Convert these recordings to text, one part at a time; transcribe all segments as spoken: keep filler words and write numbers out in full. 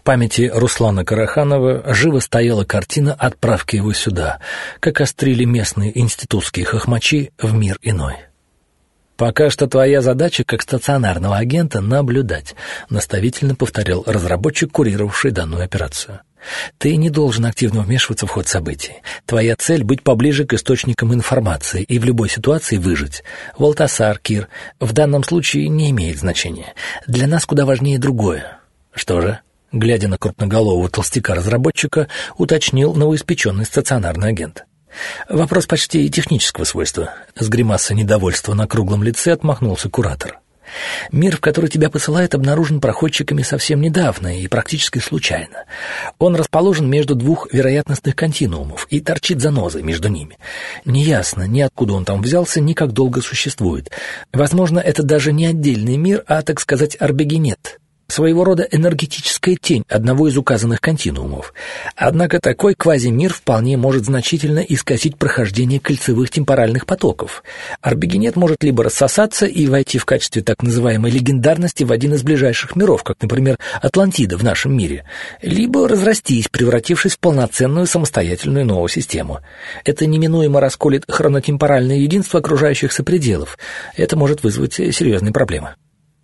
памяти Руслана Караханова живо стояла картина отправки его сюда, как острили местные институтские хохмачи в мир иной. «Пока что твоя задача, как стационарного агента, наблюдать», — наставительно повторял разработчик, курировавший данную операцию. «Ты не должен активно вмешиваться в ход событий. Твоя цель — быть поближе к источникам информации и в любой ситуации выжить. Валтасар, Кир, в данном случае не имеет значения. Для нас куда важнее другое». «Что же?» — глядя на крупноголового толстяка-разработчика, уточнил новоиспеченный стационарный агент. «Вопрос почти технического свойства», — с гримасой недовольства на круглом лице отмахнулся куратор. «Мир, в который тебя посылают, обнаружен проходчиками совсем недавно и практически случайно. Он расположен между двух вероятностных континуумов и торчит занозой между ними. Неясно, ни откуда он там взялся, ни как долго существует. Возможно, это даже не отдельный мир, а, так сказать, арбегинет. Своего рода энергетическая тень одного из указанных континуумов. Однако такой квазимир вполне может значительно исказить прохождение кольцевых темпоральных потоков. Арбегинет может либо рассосаться и войти в качестве так называемой легендарности в один из ближайших миров, как, например, Атлантида в нашем мире, либо разрастись, превратившись в полноценную самостоятельную новую систему. Это неминуемо расколет хронотемпоральное единство окружающих сопределов. Это может вызвать серьезные проблемы.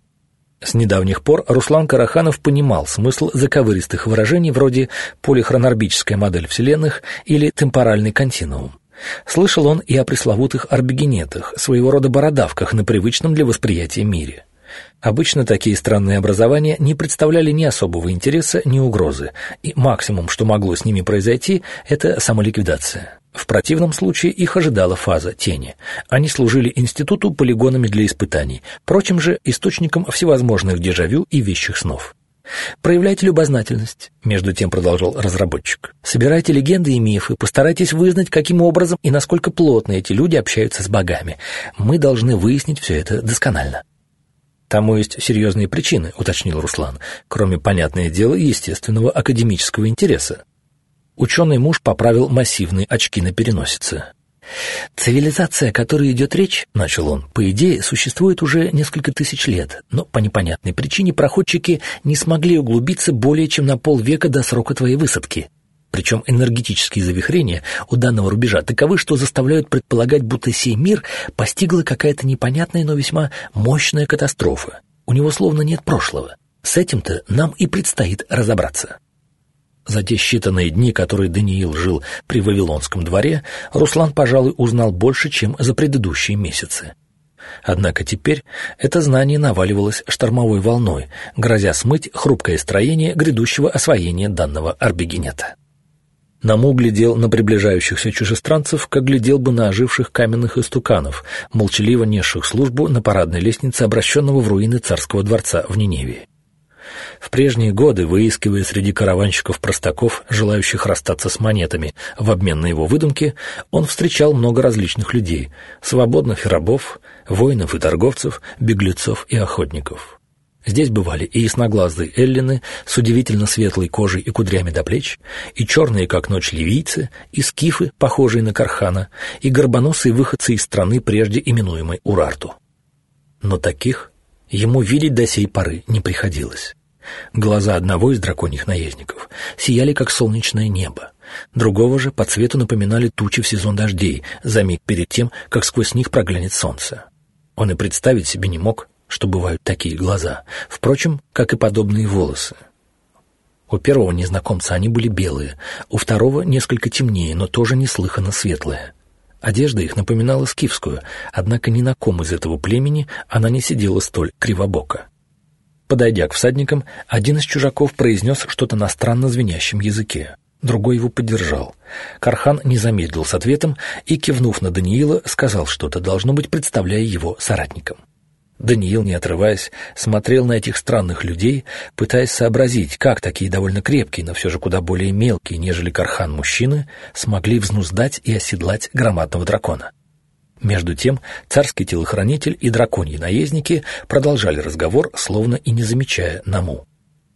С недавних пор Руслан Караханов понимал смысл заковыристых выражений вроде «полихронорбическая модель вселенных» или «темпоральный континуум». Слышал он и о пресловутых арбегинетах, своего рода бородавках на привычном для восприятия мире. Обычно такие странные образования не представляли ни особого интереса, ни угрозы, и максимум, что могло с ними произойти, это самоликвидация. В противном случае их ожидала фаза тени. Они служили институту полигонами для испытаний, прочим же источником всевозможных дежавю и вещих снов. «Проявляйте любознательность», — между тем продолжал разработчик. «Собирайте легенды и мифы, постарайтесь вызнать, каким образом и насколько плотно эти люди общаются с богами. Мы должны выяснить все это досконально». «Тому есть серьезные причины», — уточнил Руслан, кроме, понятное дело, естественного академического интереса. Ученый муж поправил массивные очки на переносице. «Цивилизация, о которой идет речь, — начал он, — по идее, существует уже несколько тысяч лет, но по непонятной причине проходчики не смогли углубиться более чем на полвека до срока твоей высадки. Причем энергетические завихрения у данного рубежа таковы, что заставляют предполагать, будто сей мир постигла какая-то непонятная, но весьма мощная катастрофа. У него словно нет прошлого. С этим-то нам и предстоит разобраться». За те считанные дни, которые Даниил жил при Вавилонском дворе, Руслан, пожалуй, узнал больше, чем за предыдущие месяцы. Однако теперь это знание наваливалось штормовой волной, грозя смыть хрупкое строение грядущего освоения данного арбегинета. Наму глядел на приближающихся чужестранцев, как глядел бы на оживших каменных истуканов, молчаливо несших службу на парадной лестнице обращенного в руины царского дворца в Ниневии. В прежние годы, выискивая среди караванщиков-простаков, желающих расстаться с монетами в обмен на его выдумки, он встречал много различных людей — свободных и рабов, воинов и торговцев, беглецов и охотников. Здесь бывали и ясноглазые эллины с удивительно светлой кожей и кудрями до плеч, и черные, как ночь, ливийцы, и скифы, похожие на Кархана, и горбоносые выходцы из страны, прежде именуемой Урарту. Но таких ему видеть до сей поры не приходилось. Глаза одного из драконьих наездников сияли, как солнечное небо, другого же по цвету напоминали тучи в сезон дождей, за миг перед тем, как сквозь них проглянет солнце. Он и представить себе не мог, что бывают такие глаза, впрочем, как и подобные волосы. У первого незнакомца они были белые, у второго несколько темнее, но тоже неслыханно светлые. Одежда их напоминала скифскую, однако ни на ком из этого племени она не сидела столь кривобоко. Подойдя к всадникам, один из чужаков произнес что-то на странно звенящем языке. Другой его поддержал. Кархан не замедлил с ответом и, кивнув на Даниила, сказал что-то, должно быть, представляя его соратникам. Даниил, не отрываясь, смотрел на этих странных людей, пытаясь сообразить, как такие довольно крепкие, но все же куда более мелкие, нежели Кархан, мужчины смогли взнуздать и оседлать громадного дракона. Между тем царский телохранитель и драконьи наездники продолжали разговор, словно и не замечая Наму.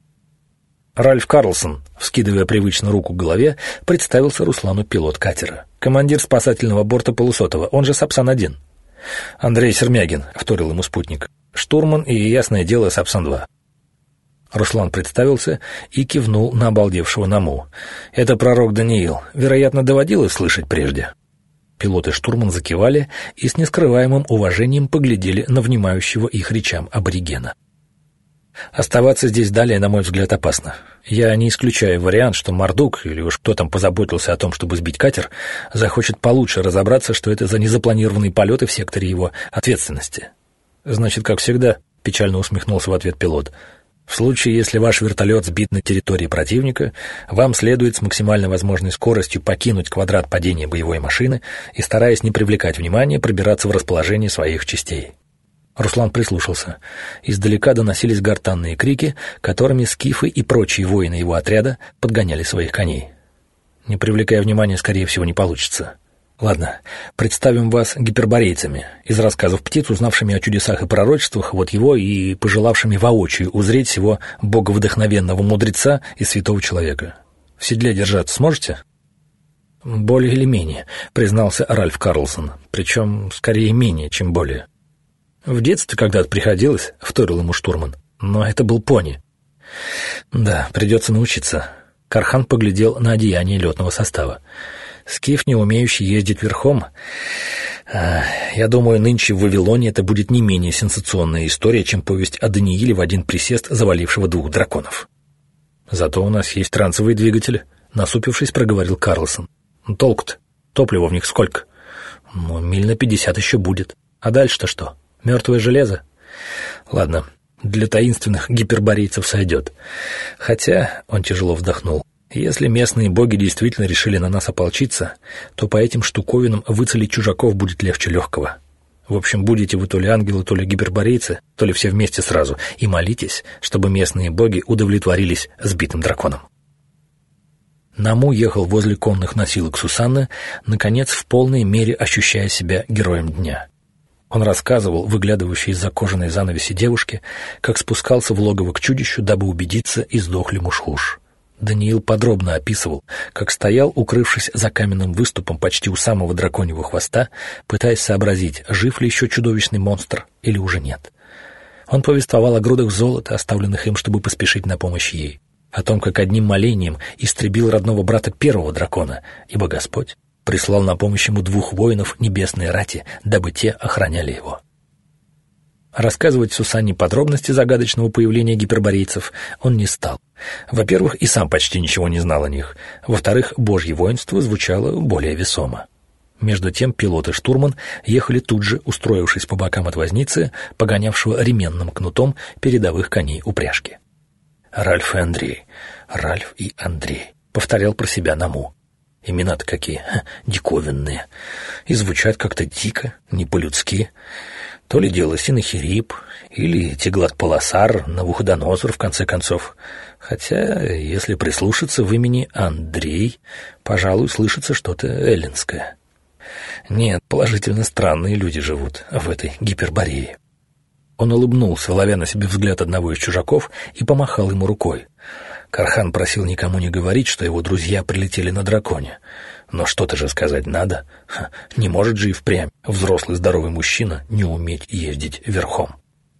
Ральф Карлсон, вскидывая привычно руку к голове, представился Руслану пилот катера. Командир спасательного борта полусотого, он же Сапсан-один. Андрей Сермягин, вторил ему спутник. Штурман и, ясное дело, Сапсан-два. Руслан представился и кивнул на обалдевшего Наму. «Это пророк Даниил. Вероятно, доводилось слышать прежде». Пилот и штурман закивали и с нескрываемым уважением поглядели на внимающего их речам аборигена. «Оставаться здесь далее, на мой взгляд, опасно. Я не исключаю вариант, что Мардук, или уж кто там позаботился о том, чтобы сбить катер, захочет получше разобраться, что это за незапланированные полеты в секторе его ответственности». «Значит, как всегда», — печально усмехнулся в ответ пилот, «в случае, если ваш вертолет сбит на территории противника, вам следует с максимально возможной скоростью покинуть квадрат падения боевой машины и, стараясь не привлекать внимания, пробираться в расположение своих частей». Руслан прислушался. Издалека доносились гортанные крики, которыми скифы и прочие воины его отряда подгоняли своих коней. Не привлекая внимания, скорее всего, не получится. Ладно, представим вас гиперборейцами, из рассказов птиц, узнавшими о чудесах и пророчествах, вот его и пожелавшими воочию узреть сего боговдохновенного мудреца и святого человека. В седле держаться сможете? Более или менее, признался Ральф Карлсон, причем скорее менее, чем более. В детстве когда-то приходилось, вторил ему штурман, но это был пони. Да, придется научиться. Кархан поглядел на одеяние летного состава. Скиф, не умеющий ездить верхом. А, я думаю, нынче в Вавилоне это будет не менее сенсационная история, чем повесть о Данииле в один присест, завалившего двух драконов. Зато у нас есть трансовые двигатели, насупившись, проговорил Карлсон. Толку-то? Топлива в них сколько? Ну, миль на пятьдесят еще будет. А дальше-то что? Мертвое железо? Ладно, для таинственных гиперборейцев сойдет. Хотя, он тяжело вздохнул, если местные боги действительно решили на нас ополчиться, то по этим штуковинам выцелить чужаков будет легче легкого. В общем, будете вы то ли ангелы, то ли гиперборейцы, то ли все вместе сразу, и молитесь, чтобы местные боги удовлетворились сбитым драконом. Наму ехал возле конных носилок Сусанны, наконец, в полной мере ощущая себя героем дня. Он рассказывал, выглядывающей из-за кожаной занавеси девушке, как спускался в логово к чудищу, дабы убедиться, издох ли мушхуш. Даниил подробно описывал, как стоял, укрывшись за каменным выступом почти у самого драконьего хвоста, пытаясь сообразить, жив ли еще чудовищный монстр или уже нет. Он повествовал о грудах золота, оставленных им, чтобы поспешить на помощь ей, о том, как одним молением истребил родного брата первого дракона, ибо Господь прислал на помощь ему двух воинов небесной рати, дабы те охраняли его. Рассказывать Сусанне подробности загадочного появления гиперборейцев он не стал. Во-первых, и сам почти ничего не знал о них. Во-вторых, божье воинство звучало более весомо. Между тем пилот и штурман ехали тут же, устроившись по бокам от возницы, погонявшего ременным кнутом передовых коней упряжки. «Ральф и Андрей, Ральф и Андрей», — повторял про себя Наму. Имена-то какие, ха, диковинные. И звучат как-то дико, не по-людски. То ли дело Синахирип, или Теглат-Паласар, Навуходоносор, в конце концов. Хотя, если прислушаться в имени Андрей, пожалуй, слышится что-то эллинское. Нет, положительно странные люди живут в этой Гиперборее. Он улыбнулся, ловя на себе взгляд одного из чужаков, и помахал ему рукой. Кархан просил никому не говорить, что его друзья прилетели на драконе. Но что-то же сказать надо. Ха, не может же и впрямь взрослый здоровый мужчина не уметь ездить верхом.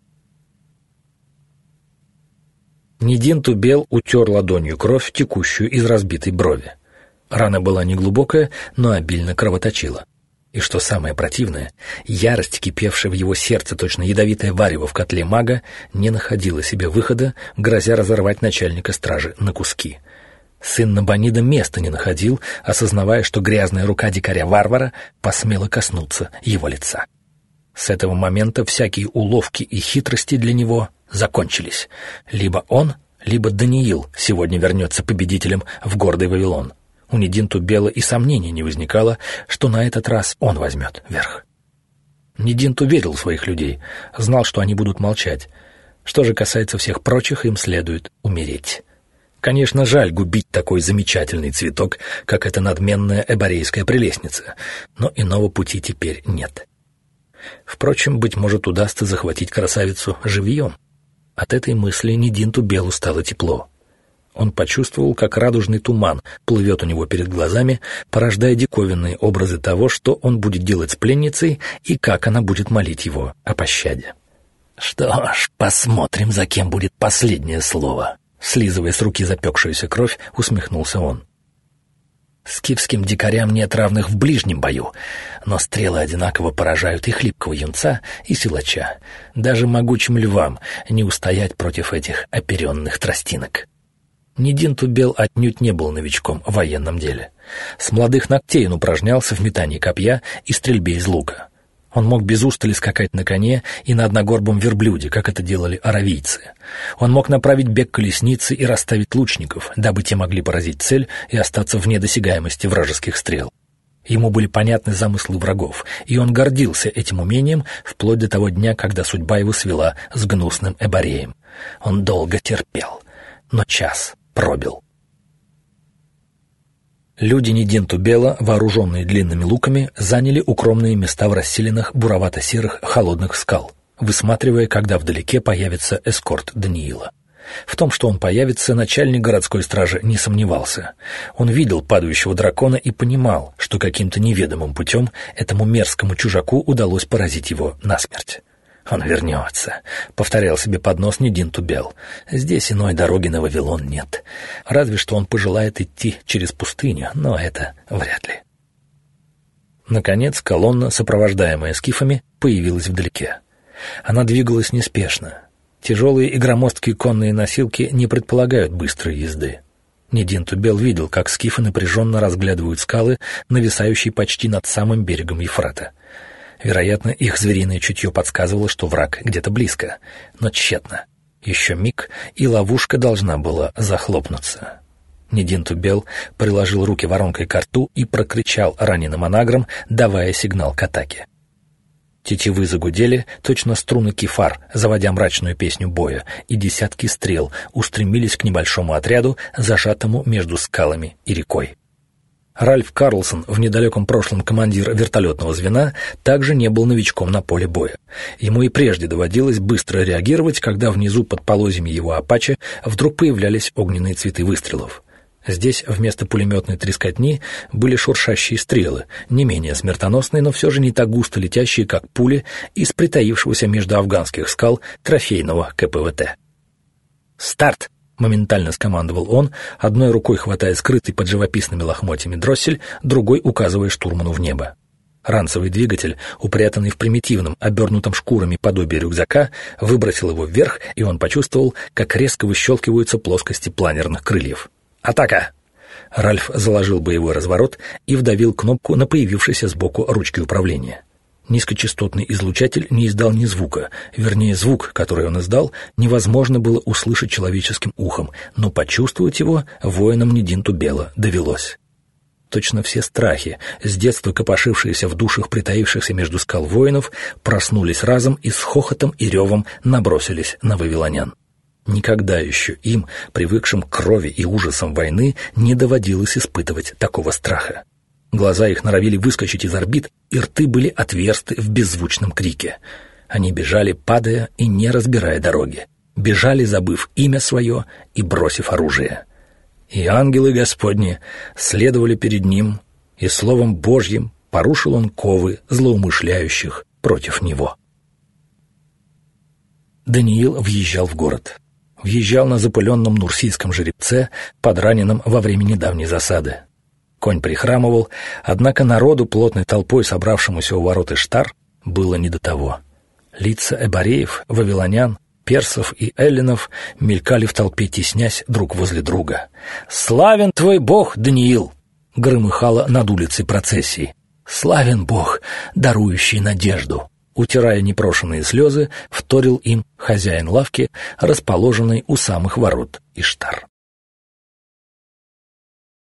Нидин Тубел утер ладонью кровь, текущую из разбитой брови. Рана была неглубокая, но обильно кровоточила. И что самое противное, ярость, кипевшая в его сердце, точно ядовитое варево в котле мага, не находила себе выхода, грозя разорвать начальника стражи на куски. Сын Набонида места не находил, осознавая, что грязная рука дикаря-варвара посмела коснуться его лица. С этого момента всякие уловки и хитрости для него закончились. Либо он, либо Даниил сегодня вернется победителем в гордый Вавилон. У Нидин Тубела и сомнений не возникало, что на этот раз он возьмет верх. Нидин верил в своих людей, знал, что они будут молчать. Что же касается всех прочих, им следует умереть. Конечно, жаль губить такой замечательный цветок, как эта надменная эборейская прелестница, но иного пути теперь нет. Впрочем, быть может, удастся захватить красавицу живьем. От этой мысли Нидин Тубелу стало тепло. Он почувствовал, как радужный туман плывет у него перед глазами, порождая диковинные образы того, что он будет делать с пленницей и как она будет молить его о пощаде. «Что ж, посмотрим, за кем будет последнее слово», — слизывая с руки запекшуюся кровь, усмехнулся он. «Скифским дикарям нет равных в ближнем бою, но стрелы одинаково поражают и хлипкого юнца, и силача. Даже могучим львам не устоять против этих оперенных тростинок». Нидин Тубел отнюдь не был новичком в военном деле. С молодых ногтей он упражнялся в метании копья и стрельбе из лука. Он мог без устали скакать на коне и на одногорбом верблюде, как это делали аравийцы. Он мог направить бег колесницы и расставить лучников, дабы те могли поразить цель и остаться вне досягаемости вражеских стрел. Ему были понятны замыслы врагов, и он гордился этим умением вплоть до того дня, когда судьба его свела с гнусным Эбареем. Он долго терпел, но час пробил. Люди Нидин Тубела, вооруженные длинными луками, заняли укромные места в расселенных буровато-серых холодных скал, высматривая, когда вдалеке появится эскорт Даниила. В том, что он появится, начальник городской стражи не сомневался. Он видел падающего дракона и понимал, что каким-то неведомым путем этому мерзкому чужаку удалось поразить его насмерть. «Он вернется», — повторял себе под нос Нидин Тубел. «Здесь иной дороги на Вавилон нет. Разве что он пожелает идти через пустыню, но это вряд ли». Наконец колонна, сопровождаемая скифами, появилась вдалеке. Она двигалась неспешно. Тяжелые и громоздкие конные носилки не предполагают быстрой езды. Нидин Тубел видел, как скифы напряженно разглядывают скалы, нависающие почти над самым берегом Ефрата. Вероятно, их звериное чутье подсказывало, что враг где-то близко, но тщетно. Еще миг, и ловушка должна была захлопнуться. Нидин Тубел приложил руки воронкой к рту и прокричал раненым анагром, давая сигнал к атаке. Тетивы загудели, точно струны кифар, заводя мрачную песню боя, и десятки стрел устремились к небольшому отряду, зажатому между скалами и рекой. Ральф Карлсон, в недалеком прошлом командир вертолетного звена, также не был новичком на поле боя. Ему и прежде доводилось быстро реагировать, когда внизу под полозьями его «Апаче» вдруг появлялись огненные цветы выстрелов. Здесь вместо пулеметной трескотни были шуршащие стрелы, не менее смертоносные, но все же не так густо летящие, как пули из притаившегося между афганских скал трофейного ка пэ вэ тэ. «Старт!» — моментально скомандовал он, одной рукой хватая скрытый под живописными лохмотьями дроссель, другой указывая штурману в небо. Ранцевый двигатель, упрятанный в примитивном, обернутом шкурами подобие рюкзака, выбросил его вверх, и он почувствовал, как резко выщелкиваются плоскости планерных крыльев. «Атака!» Ральф заложил боевой разворот и вдавил кнопку на появившейся сбоку ручки управления. Низкочастотный излучатель не издал ни звука, вернее, звук, который он издал, невозможно было услышать человеческим ухом, но почувствовать его воинам Нидин Тубела довелось. Точно все страхи, с детства копошившиеся в душах притаившихся между скал воинов, проснулись разом и с хохотом и ревом набросились на вавилонян. Никогда еще им, привыкшим к крови и ужасам войны, не доводилось испытывать такого страха. Глаза их норовили выскочить из орбит, и рты были отверсты в беззвучном крике. Они бежали, падая и не разбирая дороги. Бежали, забыв имя свое и бросив оружие. И ангелы Господни следовали перед ним, и словом Божьим порушил он ковы злоумышляющих против него. Даниил въезжал в город. Въезжал на запыленном нурсийском жеребце, подраненном во время недавней засады. Конь прихрамывал, однако народу, плотной толпой собравшемуся у ворот Иштар, было не до того. Лица эбареев, вавилонян, персов и эллинов мелькали в толпе, теснясь друг возле друга. «Славен твой бог, Даниил!» — громыхало над улицей процессии. «Славен бог, дарующий надежду!» Утирая непрошенные слезы, вторил им хозяин лавки, расположенной у самых ворот Иштар.